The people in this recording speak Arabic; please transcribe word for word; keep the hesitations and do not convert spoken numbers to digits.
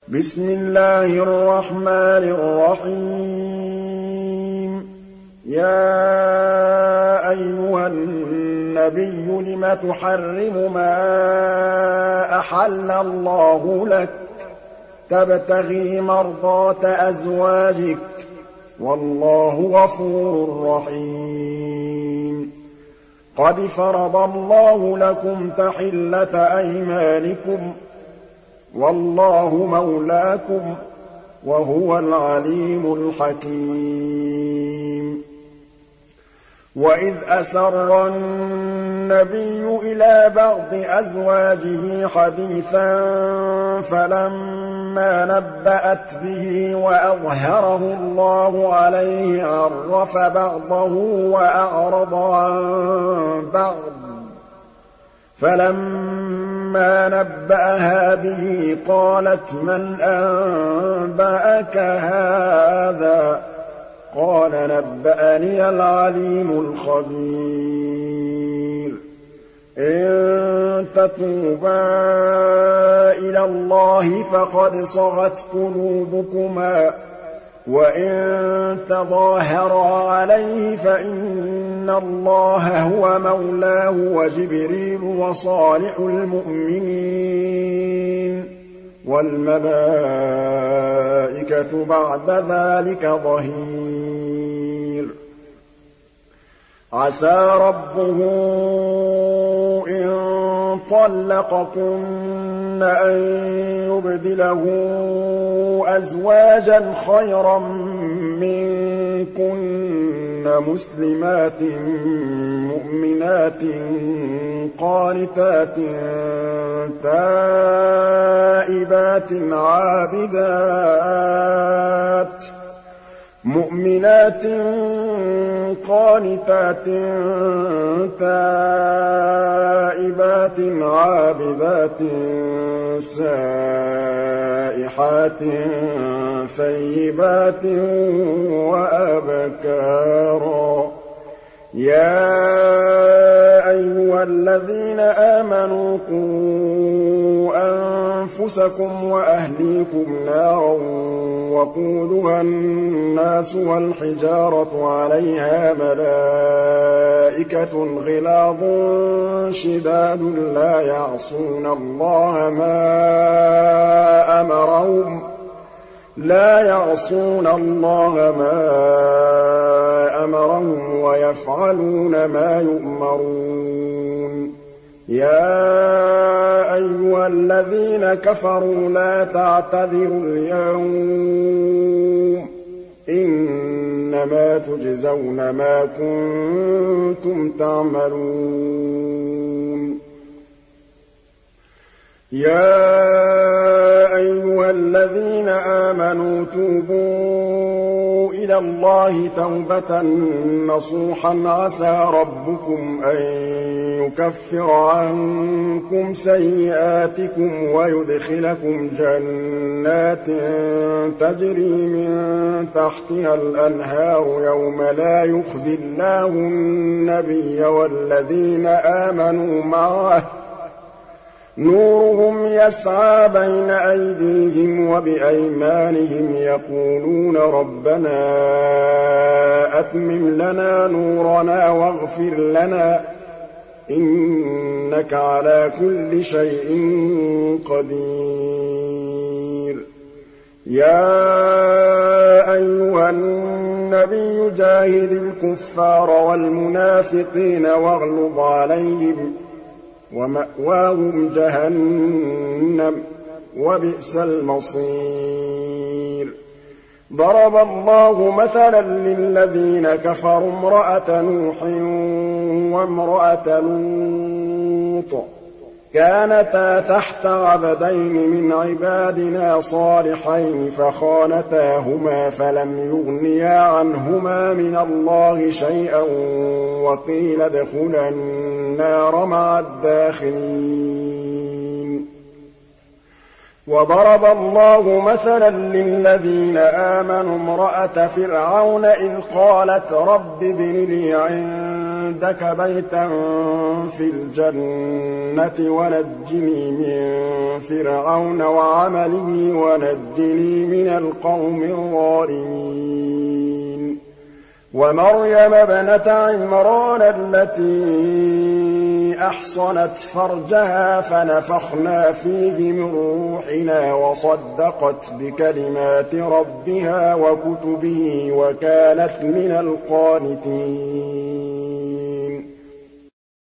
بسم الله الرحمن الرحيم يا أيها النبي لم تحرم ما أحل الله لك تبتغي مرضات أزواجك والله غفور رحيم قد فرض الله لكم تحلة أيمانكم والله مولاكم وهو العليم الحكيم وإذ أسر النبي إلى بعض أزواجه حديثا فلما نبأت به وأظهره الله عليه عرف بعضه وأعرض عن بعض فلما نبأها به قالت من أنبأك هذا قال نبأني العليم الخبير إن تتوبا إلى الله فقد صغت قلوبكما وإن تظاهرا عليه فإن الله هو مولاه وجبريل وصالح المؤمنين والملائكة بعد ذلك ظهير عسى ربه إن طلقكن أن يبدله أزواجا خيرا منكن مسلمات مؤمنات قانتات تائبات عابدات مؤمنات قانتات تائبات عابدات سائحات ثيبات وأبكارا يا أيها الذين آمنوا قوا أنفسكم وأهليكم نارا وقودها الناس والحجارة عليها ملائكة غلاظ شداد لا يعصون الله ما أمرهم لا يعصون الله ما أمرهم ويفعلون ما يؤمرون يا أيها الذين كفروا لا تعتذروا اليوم إنما تجزون ما كنتم تعملون يا أيها الذين آمنوا توبوا إلى الله توبة نصوحا عسى ربكم أن يكفر عنكم سيئاتكم ويدخلكم جنات تجري من تحتها الأنهار يوم لا يخزي الله النبي والذين آمنوا معه نورهم يسعى بين أيديهم وبأيمانهم يقولون ربنا أتمم لنا نورنا واغفر لنا إنك على كل شيء قدير يا أيها النبي جاهد الكفار والمنافقين واغلظ عليهم ومأواهم جهنم وبئس المصير ضرب الله مثلا للذين كفروا امرأة نوح وامرأة لوط كانتا تحت عبدين من عبادنا صالحين فخانتاهما فلم يغنيا عنهما من الله شيئا وقيل ادخلا النار مع الداخلين وضرب الله مثلا للذين آمنوا امرأة فرعون إذ قالت رب ابن لي عندك عِندَكَ بَيْتًا فِي الْجَنَّةِ وَنَجِّنِي مِن فِرْعَوْنَ وَعَمَلِهِ وَنَجِّنِي مِنَ الْقَوْمِ الظَّالِمِينَ وَمَرْيَمَ ابْنَتَ عِمْرَانَ الَّتِي أَحْصَنَتْ فَرْجَهَا فَنَفَخْنَا فِيهِ مِن رُّوحِنَا وَصَدَّقَتْ بِكَلِمَاتِ رَبِّهَا وَكُتُبِهِ وَكَانَتْ مِنَ الْقَانِتِينَ